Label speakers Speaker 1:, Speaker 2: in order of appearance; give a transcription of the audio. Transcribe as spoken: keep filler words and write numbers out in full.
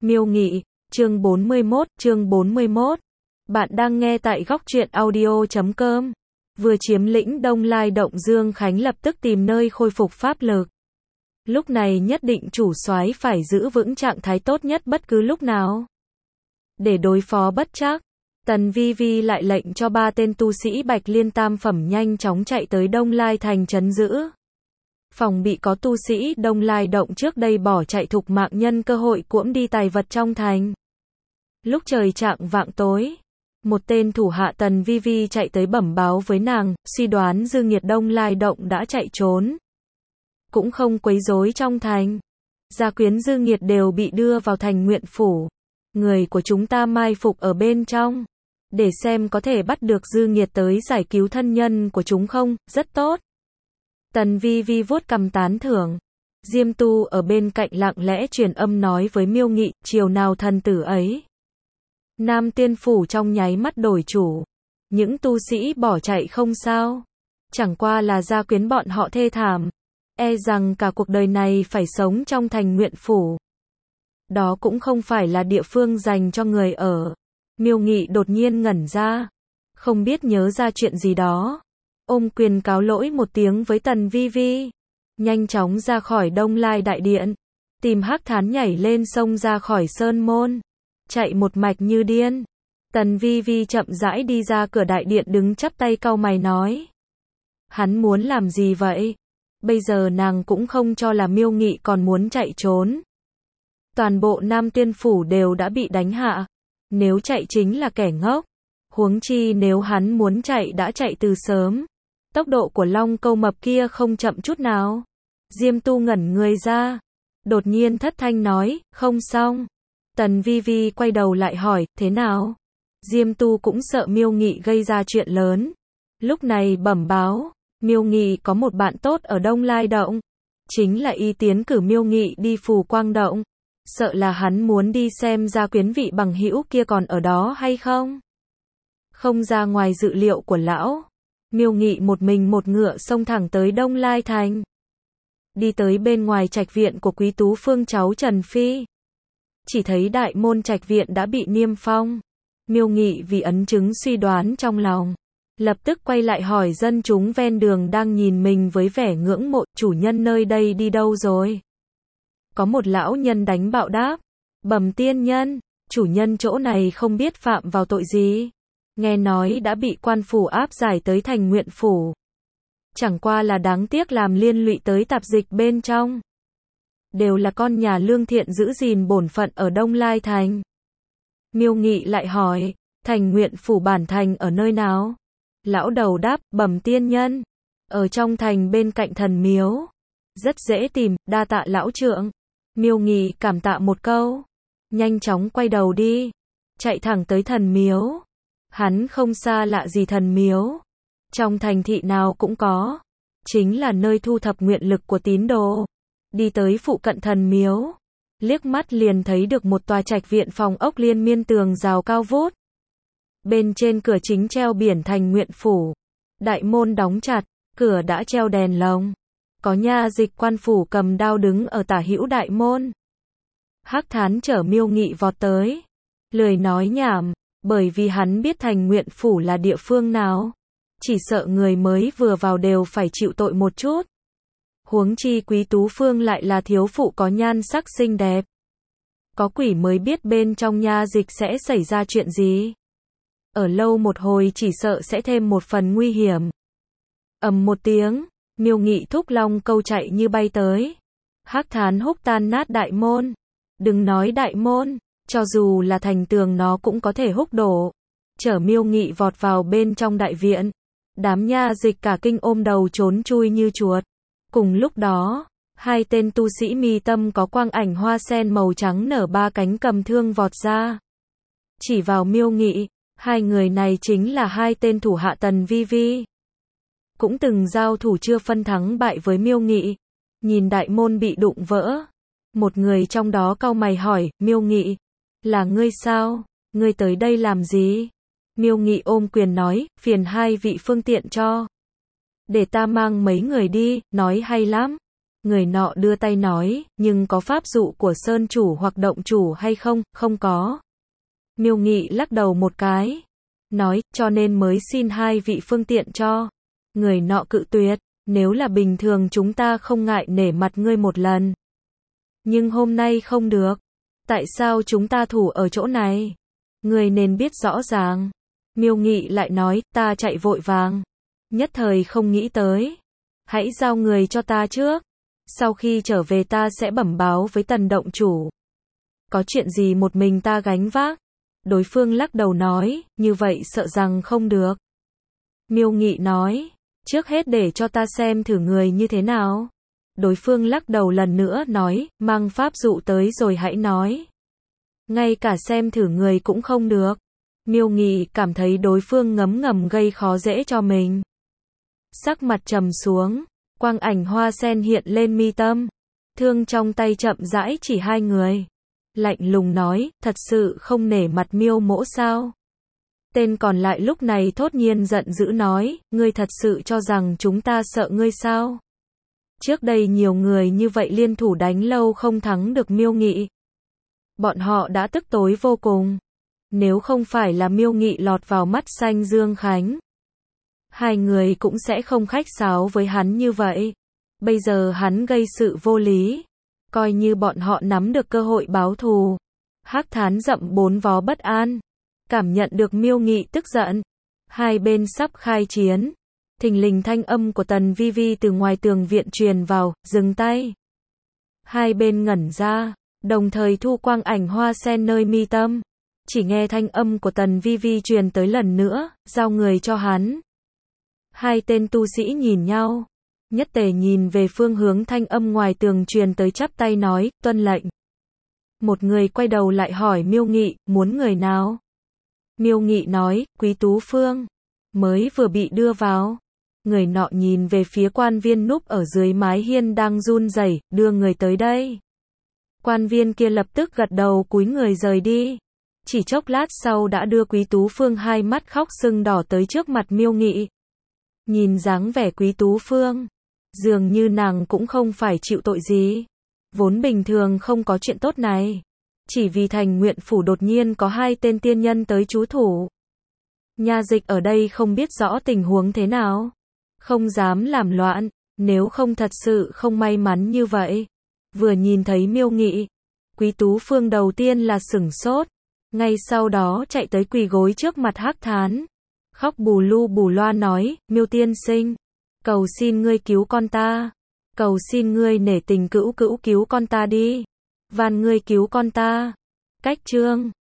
Speaker 1: Miêu Nghị, chương bốn mươi mốt, chương bốn mươi mốt. Bạn đang nghe tại góc truyện audio chấm com. Vừa chiếm lĩnh Đông Lai Động, Dương Khánh lập tức tìm nơi khôi phục pháp lực. Lúc này nhất định chủ soái phải giữ vững trạng thái tốt nhất bất cứ lúc nào. Để đối phó bất trắc, Tần Vi Vi lại lệnh cho ba tên tu sĩ Bạch Liên tam phẩm nhanh chóng chạy tới Đông Lai thành trấn giữ. Phòng bị có tu sĩ Đông Lai Động trước đây bỏ chạy thục mạng nhân cơ hội cuỗm đi tài vật trong thành. Lúc trời chạng vạng tối, một tên thủ hạ Tần Vi Vi chạy tới bẩm báo với nàng, suy đoán Dư Nghiệt Đông Lai Động đã chạy trốn. Cũng không quấy rối trong thành. Gia quyến Dư Nghiệt đều bị đưa vào thành Nguyện Phủ. Người của chúng ta mai phục ở bên trong, để xem có thể bắt được Dư Nghiệt tới giải cứu thân nhân của chúng không, rất tốt. Tần Vi Vi vuốt cằm tán thưởng. Diêm Tu ở bên cạnh lặng lẽ truyền âm nói với Miêu Nghị, chiều nào thần tử ấy. Nam Tiên Phủ trong nháy mắt đổi chủ. Những tu sĩ bỏ chạy không sao. Chẳng qua là gia quyến bọn họ thê thảm. E rằng cả cuộc đời này phải sống trong thành Nguyện Phủ. Đó cũng không phải là địa phương dành cho người ở. Miêu Nghị đột nhiên ngẩn ra. Không biết nhớ ra chuyện gì đó. Ôm quyền cáo lỗi một tiếng với Tần Vi Vi. Nhanh chóng ra khỏi Đông Lai Đại Điện. Tìm Hắc Thán nhảy lên sông ra khỏi Sơn Môn. Chạy một mạch như điên. Tần Vi Vi chậm rãi đi ra cửa đại điện đứng chắp tay cau mày nói. Hắn muốn làm gì vậy? Bây giờ nàng cũng không cho là Miêu Nghị còn muốn chạy trốn. Toàn bộ Nam Tiên Phủ đều đã bị đánh hạ. Nếu chạy chính là kẻ ngốc. Huống chi nếu hắn muốn chạy đã chạy từ sớm. Tốc độ của Long Câu Mập kia không chậm chút nào. Diêm Tu ngẩn người ra. Đột nhiên thất thanh nói, không xong. Tần Vi Vi quay đầu lại hỏi, thế nào? Diêm Tu cũng sợ Miêu Nghị gây ra chuyện lớn. Lúc này bẩm báo, Miêu Nghị có một bạn tốt ở Đông Lai Động. Chính là y tiến cử Miêu Nghị đi Phù Quang Động. Sợ là hắn muốn đi xem gia quyến vị bằng hữu kia còn ở đó hay không? Không ra ngoài dự liệu của lão. Miêu Nghị một mình một ngựa xông thẳng tới Đông Lai thành. Đi tới bên ngoài trạch viện của Quý Tú Phương cháu Trần Phi. Chỉ thấy đại môn trạch viện đã bị niêm phong. Miêu Nghị vì ấn chứng suy đoán trong lòng, lập tức quay lại hỏi dân chúng ven đường đang nhìn mình với vẻ ngưỡng mộ, chủ nhân nơi đây đi đâu rồi? Có một lão nhân đánh bạo đáp, bẩm tiên nhân, chủ nhân chỗ này không biết phạm vào tội gì. Nghe nói đã bị quan phủ áp giải tới thành Nguyện Phủ. Chẳng qua là đáng tiếc làm liên lụy tới tạp dịch bên trong. Đều là con nhà lương thiện giữ gìn bổn phận ở Đông Lai thành. Miêu Nghị lại hỏi, thành Nguyện Phủ bản thành ở nơi nào? Lão đầu đáp, bẩm tiên nhân, ở trong thành bên cạnh thần miếu. Rất dễ tìm, đa tạ lão trượng. Miêu Nghị cảm tạ một câu. Nhanh chóng quay đầu đi. Chạy thẳng tới thần miếu. Hắn không xa lạ gì thần miếu. Trong thành thị nào cũng có. Chính là nơi thu thập nguyện lực của tín đồ. Đi tới phụ cận thần miếu. Liếc mắt liền thấy được một tòa trạch viện phòng ốc liên miên tường rào cao vút. Bên trên cửa chính treo biển thành Nguyện Phủ. Đại môn đóng chặt, cửa đã treo đèn lồng. Có nha dịch quan phủ cầm đao đứng ở tả hữu đại môn. Hắc Thán chở Miêu Nghị vọt tới. Lười nói nhảm, bởi vì hắn biết thành Nguyện Phủ là địa phương nào. Chỉ sợ người mới vừa vào đều phải chịu tội một chút. Huống chi Quý Tú Phương lại là thiếu phụ có nhan sắc xinh đẹp. Có quỷ mới biết bên trong nha dịch sẽ xảy ra chuyện gì. Ở lâu một hồi chỉ sợ sẽ thêm một phần nguy hiểm. Ầm một tiếng, Miêu Nghị thúc Long Câu chạy như bay tới. Hắc Thán húc tan nát đại môn. Đừng nói đại môn, cho dù là thành tường nó cũng có thể húc đổ. Chở Miêu Nghị vọt vào bên trong đại viện. Đám nha dịch cả kinh ôm đầu trốn chui như chuột. Cùng lúc đó, hai tên tu sĩ mi tâm có quang ảnh hoa sen màu trắng nở ba cánh cầm thương vọt ra. Chỉ vào Miêu Nghị, hai người này chính là hai tên thủ hạ Tần Vi Vi. Cũng từng giao thủ chưa phân thắng bại với Miêu Nghị. Nhìn đại môn bị đụng vỡ. Một người trong đó cau mày hỏi, Miêu Nghị, là ngươi sao? Ngươi tới đây làm gì? Miêu Nghị ôm quyền nói, phiền hai vị phương tiện cho. Để ta mang mấy người đi, nói hay lắm. Người nọ đưa tay nói, nhưng có pháp dụ của sơn chủ hoặc động chủ hay không? Không có. Miêu Nghị lắc đầu một cái, nói, cho nên mới xin hai vị phương tiện cho. Người nọ cự tuyệt, nếu là bình thường chúng ta không ngại nể mặt ngươi một lần. Nhưng hôm nay không được. Tại sao chúng ta thủ ở chỗ này? Ngươi nên biết rõ ràng. Miêu Nghị lại nói, ta chạy vội vàng. Nhất thời không nghĩ tới. Hãy giao người cho ta trước. Sau khi trở về ta sẽ bẩm báo với Tần động chủ. Có chuyện gì một mình ta gánh vác? Đối phương lắc đầu nói, như vậy sợ rằng không được. Miêu Nghị nói, trước hết để cho ta xem thử người như thế nào. Đối phương lắc đầu lần nữa nói, mang pháp dụ tới rồi hãy nói. Ngay cả xem thử người cũng không được. Miêu Nghị cảm thấy đối phương ngấm ngầm gây khó dễ cho mình. Sắc mặt trầm xuống, quang ảnh hoa sen hiện lên mi tâm. Thương trong tay chậm rãi chỉ hai người. Lạnh lùng nói, thật sự không nể mặt Miêu mỗ sao? Tên còn lại lúc này thốt nhiên giận dữ nói, ngươi thật sự cho rằng chúng ta sợ ngươi sao? Trước đây nhiều người như vậy liên thủ đánh lâu không thắng được Miêu Nghị. Bọn họ đã tức tối vô cùng. Nếu không phải là Miêu Nghị lọt vào mắt xanh Dương Khánh, hai người cũng sẽ không khách sáo với hắn như vậy. Bây giờ hắn gây sự vô lý, coi như bọn họ nắm được cơ hội báo thù. Hắc Thán dậm bốn vó bất an, cảm nhận được Miêu Nghị tức giận. Hai bên sắp khai chiến. Thình lình thanh âm của Tần Vi Vi từ ngoài tường viện truyền vào, dừng tay. Hai bên ngẩn ra, đồng thời thu quang ảnh hoa sen nơi mi tâm. Chỉ nghe thanh âm của Tần Vi Vi truyền tới lần nữa, giao người cho hắn. Hai tên tu sĩ nhìn nhau. Nhất Tề nhìn về phương hướng thanh âm ngoài tường truyền tới chắp tay nói, tuân lệnh. Một người quay đầu lại hỏi Miêu Nghị, muốn người nào? Miêu Nghị nói, Quý Tú Phương. Mới vừa bị đưa vào. Người nọ nhìn về phía quan viên núp ở dưới mái hiên đang run rẩy, đưa người tới đây. Quan viên kia lập tức gật đầu cúi người rời đi. Chỉ chốc lát sau đã đưa Quý Tú Phương hai mắt khóc sưng đỏ tới trước mặt Miêu Nghị. Nhìn dáng vẻ Quý Tú Phương, dường như nàng cũng không phải chịu tội gì. Vốn bình thường không có chuyện tốt này. Chỉ vì Thành Nguyện Phủ đột nhiên có hai tên tiên nhân tới trú thủ. Nha dịch ở đây không biết rõ tình huống thế nào. Không dám làm loạn, nếu không thật sự không may mắn như vậy. Vừa nhìn thấy Miêu Nghị, Quý Tú Phương đầu tiên là sửng sốt. Ngay sau đó chạy tới quỳ gối trước mặt Hắc Thán. Khóc bù lu bù loa nói, Miêu tiên sinh. Cầu xin ngươi cứu con ta. Cầu xin ngươi nể tình cữu cữu cứu con ta đi. Van ngươi cứu con ta. Cách chương